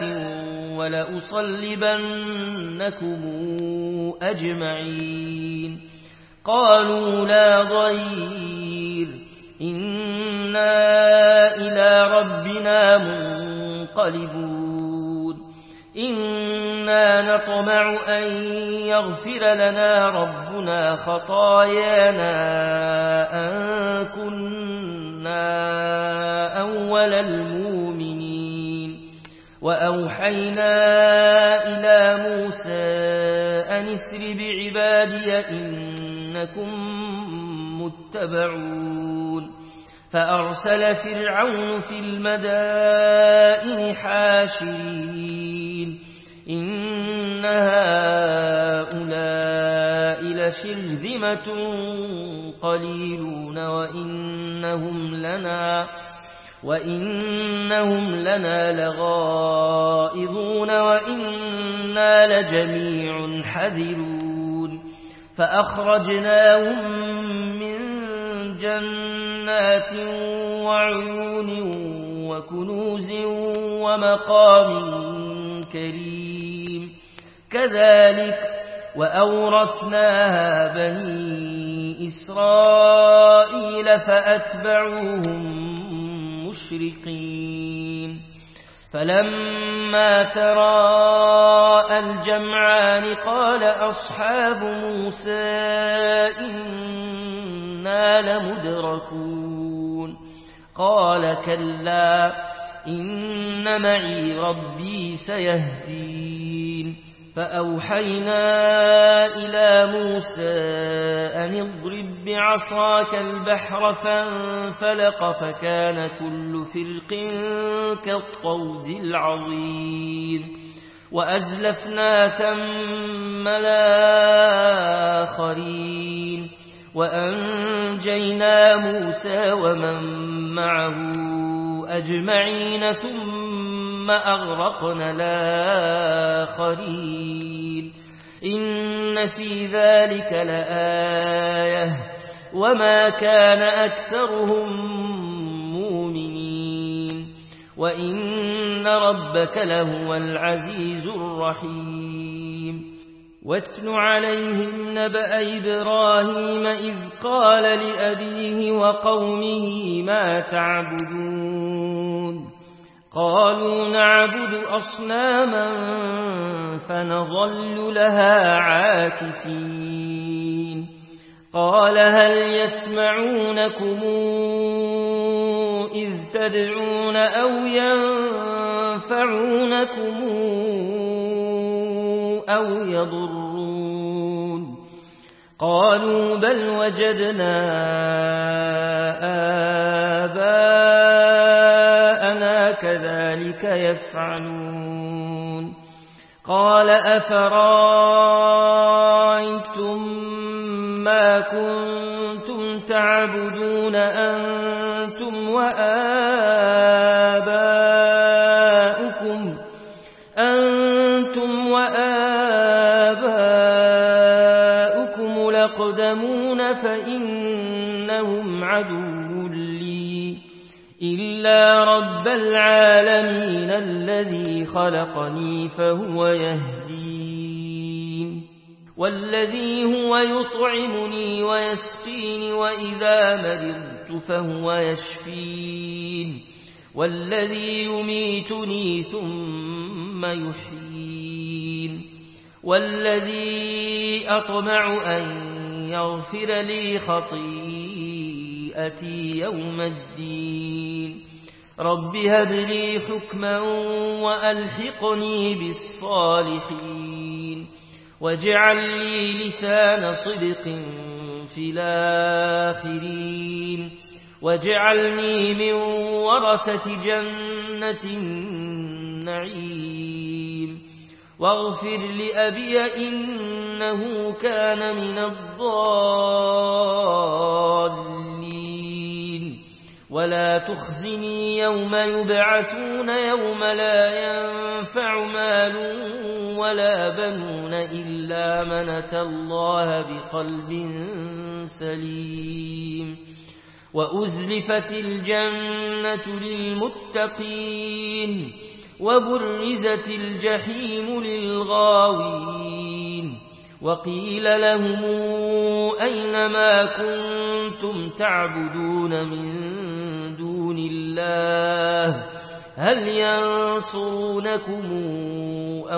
Speaker 1: ولأصلبنكم أجمعين. قالوا لا ضير إنا إلى ربنا منقلبون. إنا نطمع أن يغفر لنا ربنا خطايانا أن كنا أول المؤمنين. وأوحينا إلى موسى أن اسر بعبادي إنكم متبعون. فأرسل فرعون في المدائن حاشرين إن هؤلاء لشرذمة قليلون وإنهم لنا وإنهم لنا لغائظون وإنا لجميع حذرون. فأخرجناهم من جنات وعيون وكنوز ومقام كريم. كذلك وأورثناها بني إسرائيل فأتبعوهم مشرقين. فلما تراءى الجمعان قال أصحاب موسى إنا لمدركون. قال كلا إن معي ربي سيهدين. فأوحينا إلى موسى أن اضرب بعصاك البحر فانفلق فكان كل فرق كالطود العظيم. وأزلفنا ثم الآخرين وأنجينا موسى ومن معه أجمعين ثم أغرقنا الآخرين. إن في ذلك لآية وما كان أكثرهم مؤمنين. وإن ربك لهو العزيز الرحيم واتل عليهم نبأ إبراهيم إذ قال لأبيه وقومه ما تعبدون قالوا نعبد أصناما فنظل لها عاكفين قال هل يسمعونكم إذ تدعون أو ينفعونكم أو يضرون قالوا بل وجدنا آباءنا كذلك يفعلون قال أفرأيتم ما كنتم تعبدون أنتم وآباؤكم أنتم وآباؤكم الأقدمون فإنهم عدو لي إلا رب العالمين الذي خلقني فهو يهدين والذي هو يطعمني ويسقين وإذا مرضت فهو يشفين والذي يميتني ثم يحيين والذي أطمع أن يغفر لي خطيئتي يوم الدين رب هب لي حكما وألحقني بالصالحين واجعل لي لسان صدق في الآخرين واجعلني من ورثة جنة النعيم واغفر لأبي إنه كان من الضالين ولا تخزني يوم يبعثون يوم لا ينفع مال ولا بنون إلا من أتى الله بقلب سليم وأزلفت الجنة للمتقين وبرزت الجحيم للغاوين وقيل لهم أين ما كنتم تعبدون من دون الله هل ينصرونكم أو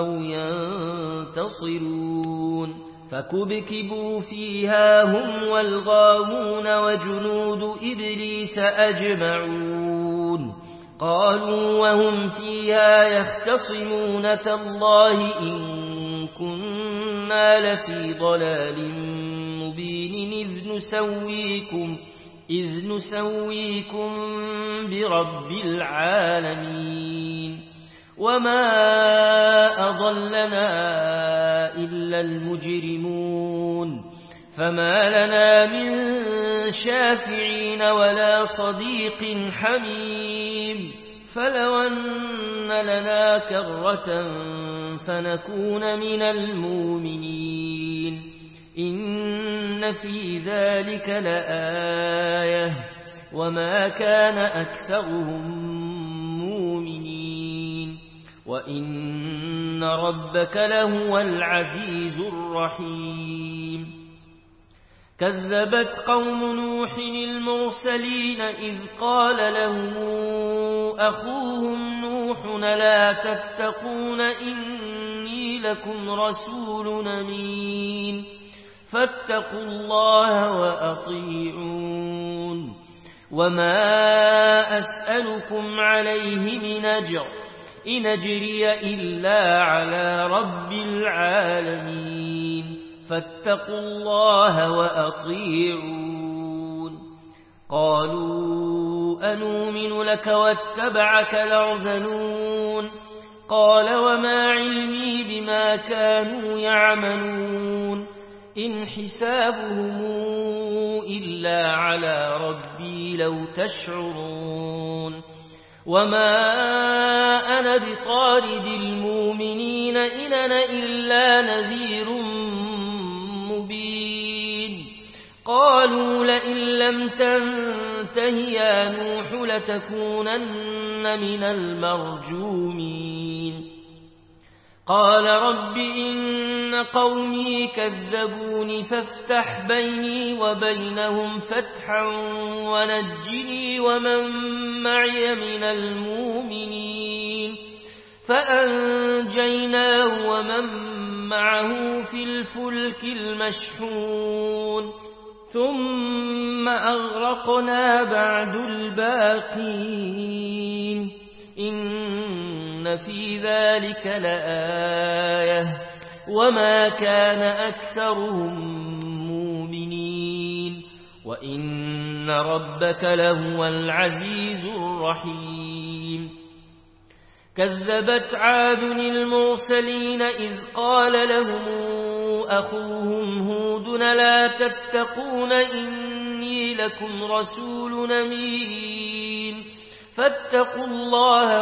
Speaker 1: ينتصرون فكبكبوا فيها هم والغاوون وجنود إبليس أجمعون قالوا وهم فيها يختصمون تالله إن كنا لفي ضلال مبين إذ نسويكم إذ نسويكم برب العالمين وما أضلنا إلا المجرمون فما لنا من شافعين ولا صديق حميم فلو أن لنا كرة فنكون من المؤمنين إن في ذلك لآية وما كان أكثرهم مؤمنين وإن ربك لهو العزيز الرحيم كذبت قوم نوح المرسلين إذ قال لهم أخوهم نوح لا تتقون إني لكم رسول أمين فاتقوا الله وأطيعون وما أسألكم عليه من أجر إن أجري إلا على رب العالمين فاتقوا الله وأطيعون قالوا أنؤمن لك واتبعك الأرذلون قال وما علمي بما كانوا يعملون إن حسابهم إلا على ربي لو تشعرون وما أنا بطارد المؤمنين إن أنا إلا نذير مبين قالوا لئن لم تنته يا نوح لتكونن من المرجومين قال رب إن قومي كذبوني فافتح بيني وبينهم فتحا ونجني ومن معي من المؤمنين فأنجيناه ومن معه في الفلك المشحون ثم أغرقنا بعد الباقين إن في ذلك لآية وما كان أكثرهم مؤمنين وإن ربك لهو العزيز الرحيم كذبت عاد المرسلين إذ قال لهم أخوهم هود لا تتقون إني لكم رسول أمين فاتقوا الله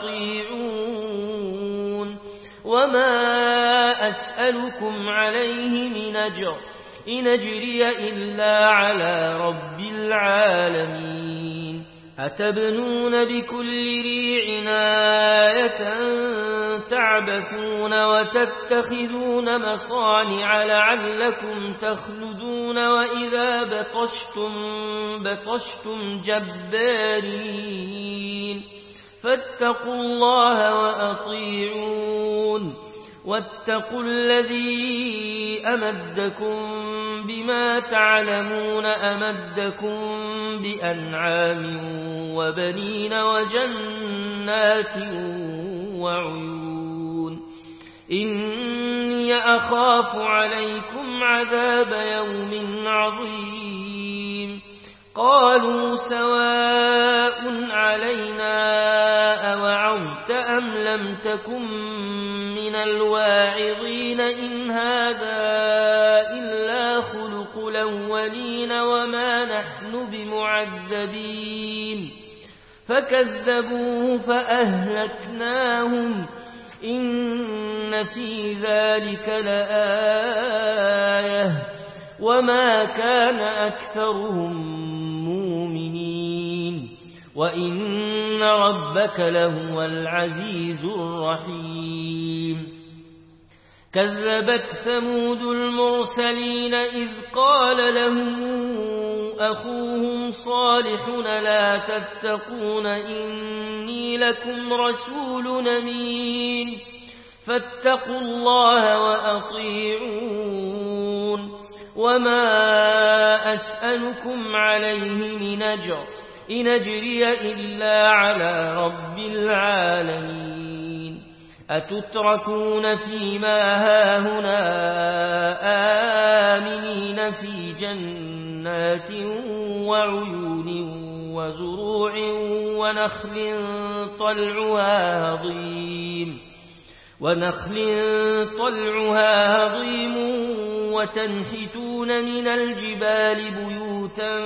Speaker 1: وأطيعون وما أسألكم عليه من أجر إن أجري إلا على رب العالمين أتبنون بكل ريع آية تعبثون وتتخذون مصانع لعلكم تخلدون وإذا بطشتم بطشتم جبارين فاتقوا الله وأطيعون واتقوا الذي أمدكم بما تعلمون أمدكم بأنعام وبنين وجنات وعيون إني أخاف عليكم عذاب يوم عظيم قالوا سواء علينا أوعظت أم لم تكن من الواعظين إن هذا إلا خلق الأولين وما نحن بمعذبين فكذبوه فأهلكناهم إن في ذلك لآية وما كان أكثرهم مؤمنين وإن ربك لهو العزيز الرحيم كذبت ثمود المرسلين إذ قال لهم أخوهم صالح لا تتقون إني لكم رسول أمين فاتقوا الله وأطيعون وما أسألكم عليه من أجر إن أجري إلا على رب العالمين أتتركون فيما هاهنا آمنين في جنات وعيون وزروع ونخل طلعها هضيم ونخل طلعها هضيم وتنحتون من الجبال بيوتا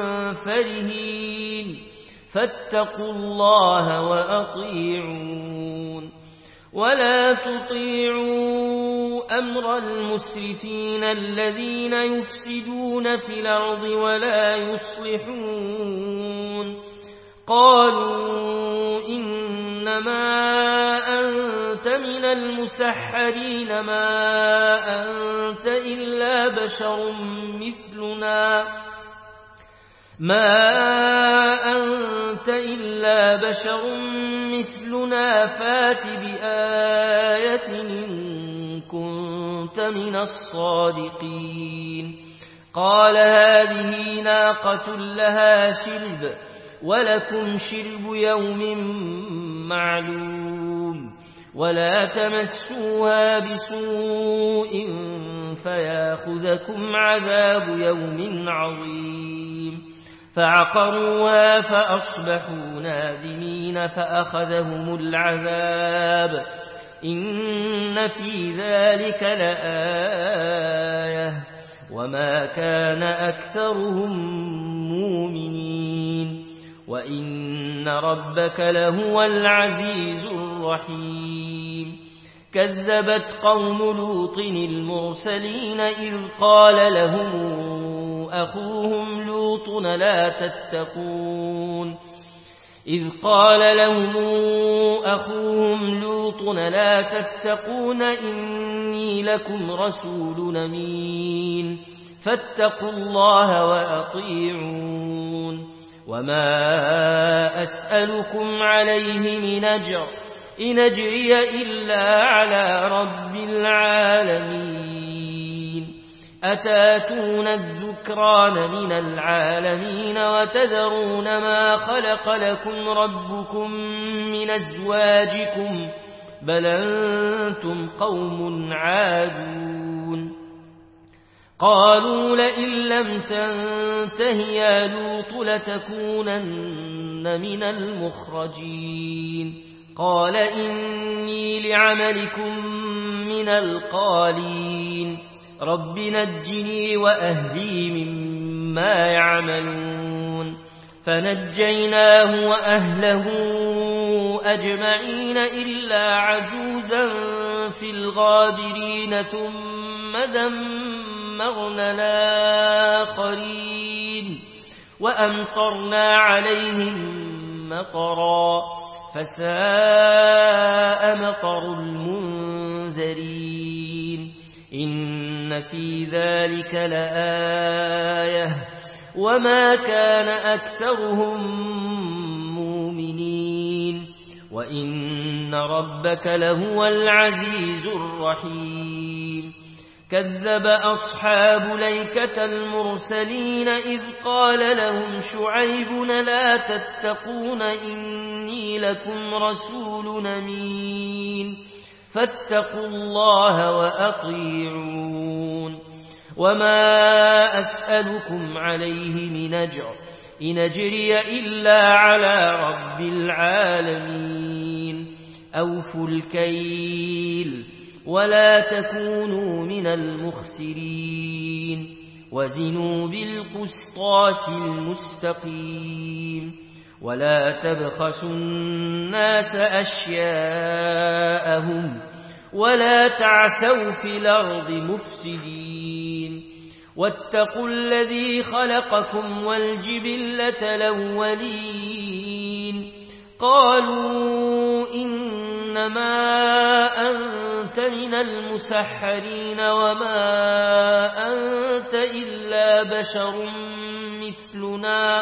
Speaker 1: فرهين فاتقوا الله وأطيعون ولا تطيعوا أمر المسرفين الذين يفسدون في الأرض ولا يصلحون قالوا إنما أنت من المسحرين ما أنت إلا بشر مثلنا ما أنت إلا بشر مثلنا فات بآية إن كنت من الصادقين قال هذه ناقة لها شرب ولكم شرب يوم معلوم ولا تمسوها بسوء فياخذكم عذاب يوم عظيم فعقروها فأصبحوا نادمين فأخذهم العذاب إن في ذلك لآية وما كان أكثرهم مؤمنين وإن ربك لهو العزيز الرحيم كذبت قوم لوط المرسلين إذ قال لهم أخوهم لوط لا تتقون إذ قال لهم أخوهم لوط لا تتقون إني لكم رسول أمين فاتقوا الله وأطيعون وما أسألكم عليه من أجر إن أجري إلا على رب العالمين أتاتون الذكران من العالمين وتذرون ما خلق لكم ربكم من أزواجكم بل أنتم قوم عادون قالوا لئن لم تنته يا لوط لتكونن من المخرجين قال إني لعملكم من القالين رب نجني وأهلي مما يعملون فنجيناه وأهله أجمعين إلا عجوزا في الغابرين ثم دمرنا الآخرين وأمطرنا عليهم مطرا فساء مطر المنذرين إن في ذلك لآية وما كان أكثرهم مؤمنين وإن ربك لهو العزيز الرحيم كذب أصحاب ليكة المرسلين إذ قال لهم شعيب لا تتقون إني لكم رسول أمين فاتقوا الله وأطيعون وما أسألكم عليه من أجر إن أجري إلا على رب العالمين أوفوا الكيل ولا تكونوا من المخسرين وزنوا بالقسطاس المستقيم ولا تبخسوا الناس أشياءهم ولا تعثوا في الأرض مفسدين واتقوا الذي خلقكم والجبلة الأولين قالوا إنما أنت من المسحرين وما أنت إلا بشر مثلنا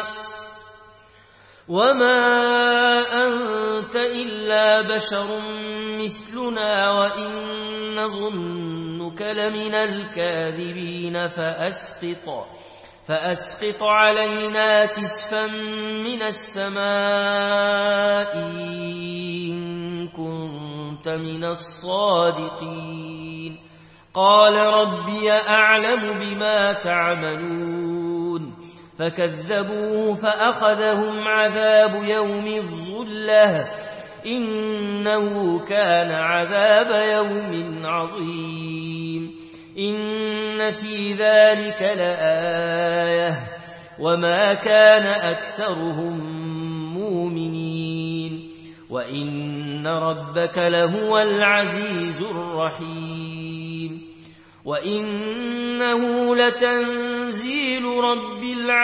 Speaker 1: وما أنت إلا بشر مثلنا وإن نظنك لمن الكاذبين فأسقط فأسقط علينا كسفا من السماء إن كنت من الصادقين قال ربي أعلم بما تعملون فكذبوه فأخذهم عذاب يوم الظلة إنه كان عذاب يوم عظيم إن في ذلك لآية وما كان أكثرهم مؤمنين وإن ربك لهو العزيز الرحيم وإنه لتنزيل رب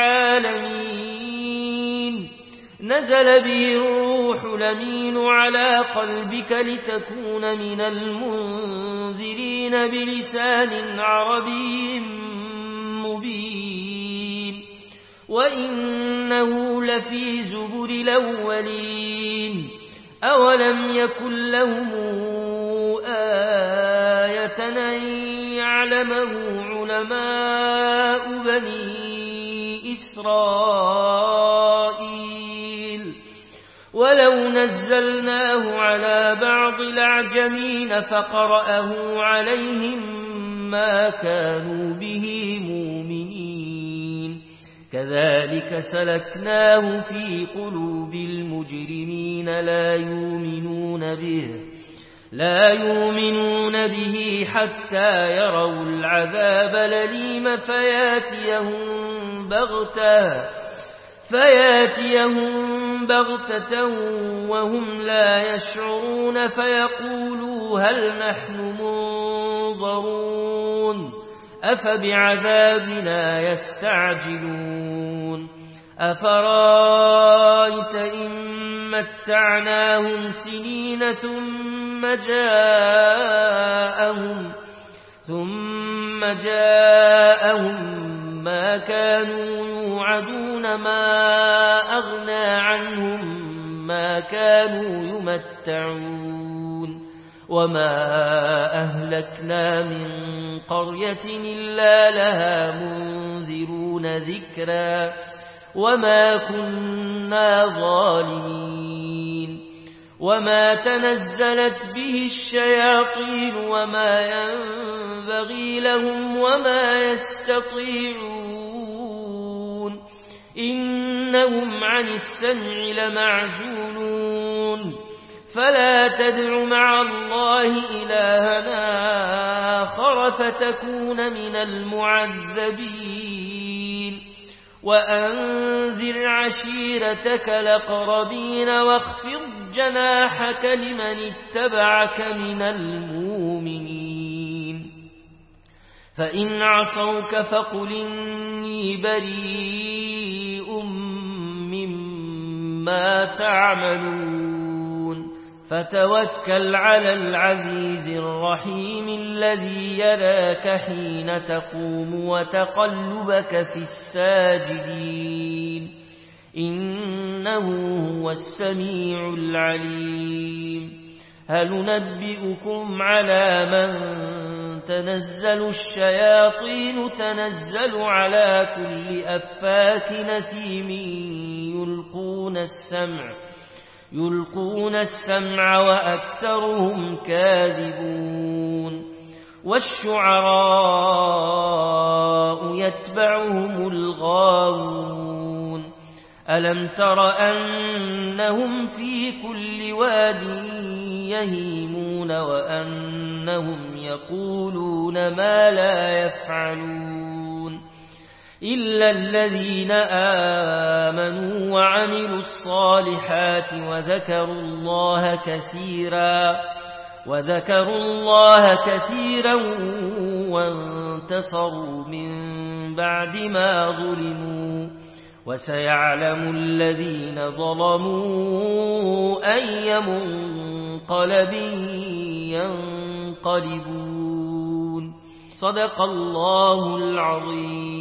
Speaker 1: العالمين نزل به الروح الأمين على قلبك لتكون من المنذرين بلسان عربي مبين وإنه لفي زبر الأولين أولم يكن لهم آية أن يعلمه علماء بني إسرائيل ولو نزلناه على بعض الأعجمين فقرأه عليهم ما كانوا به مؤمنين كذلك سلكناه في قلوب المجرمين لا يؤمنون به لا يؤمنون به حتى يروا العذاب الأليم فياتيهم بغتة فياتيهم بغتة وهم لا يشعرون فيقولوا هل نحن منظرون أفبعذابنا يستعجلون أفرأيت إن متعناهم سنين ثم جاءهم ثم جاءهم ما كانوا يوعدون ما أغنى عنهم ما كانوا يمتعون وما أهلكنا من قرية إلا لها منذرون ذكرا وما كنا ظالمين وما تنزلت به الشياطين وما ينبغي لهم وما يستطيعون إنهم عن السمع لمعزولون فلا تدع مع الله إلهنا آخر فتكون من المعذبين وأنذر عشيرتك الأقربين واخفض جناحك لمن اتبعك من المؤمنين فإن عصوك فقل إني بريء مما تعملون فتوكل على العزيز الرحيم الذي يراك حين تقوم وتقلبك في الساجدين إنه هو السميع العليم هل ننبئكم على من تنزل الشياطين تنزل على كل أفاك نثيم يلقون السمع يلقون السمع وأكثرهم كاذبون والشعراء يتبعهم الغاوون ألم تر أنهم في كل واد يهيمون وأنهم يقولون ما لا يفعلون إلا الذين آمنوا وعملوا الصالحات وذكروا الله كثيرا وذكروا الله كثيرا وانتصروا من بعد ما ظلموا وسيعلم الذين ظلموا أي منقلب ينقلبون صدق الله العظيم.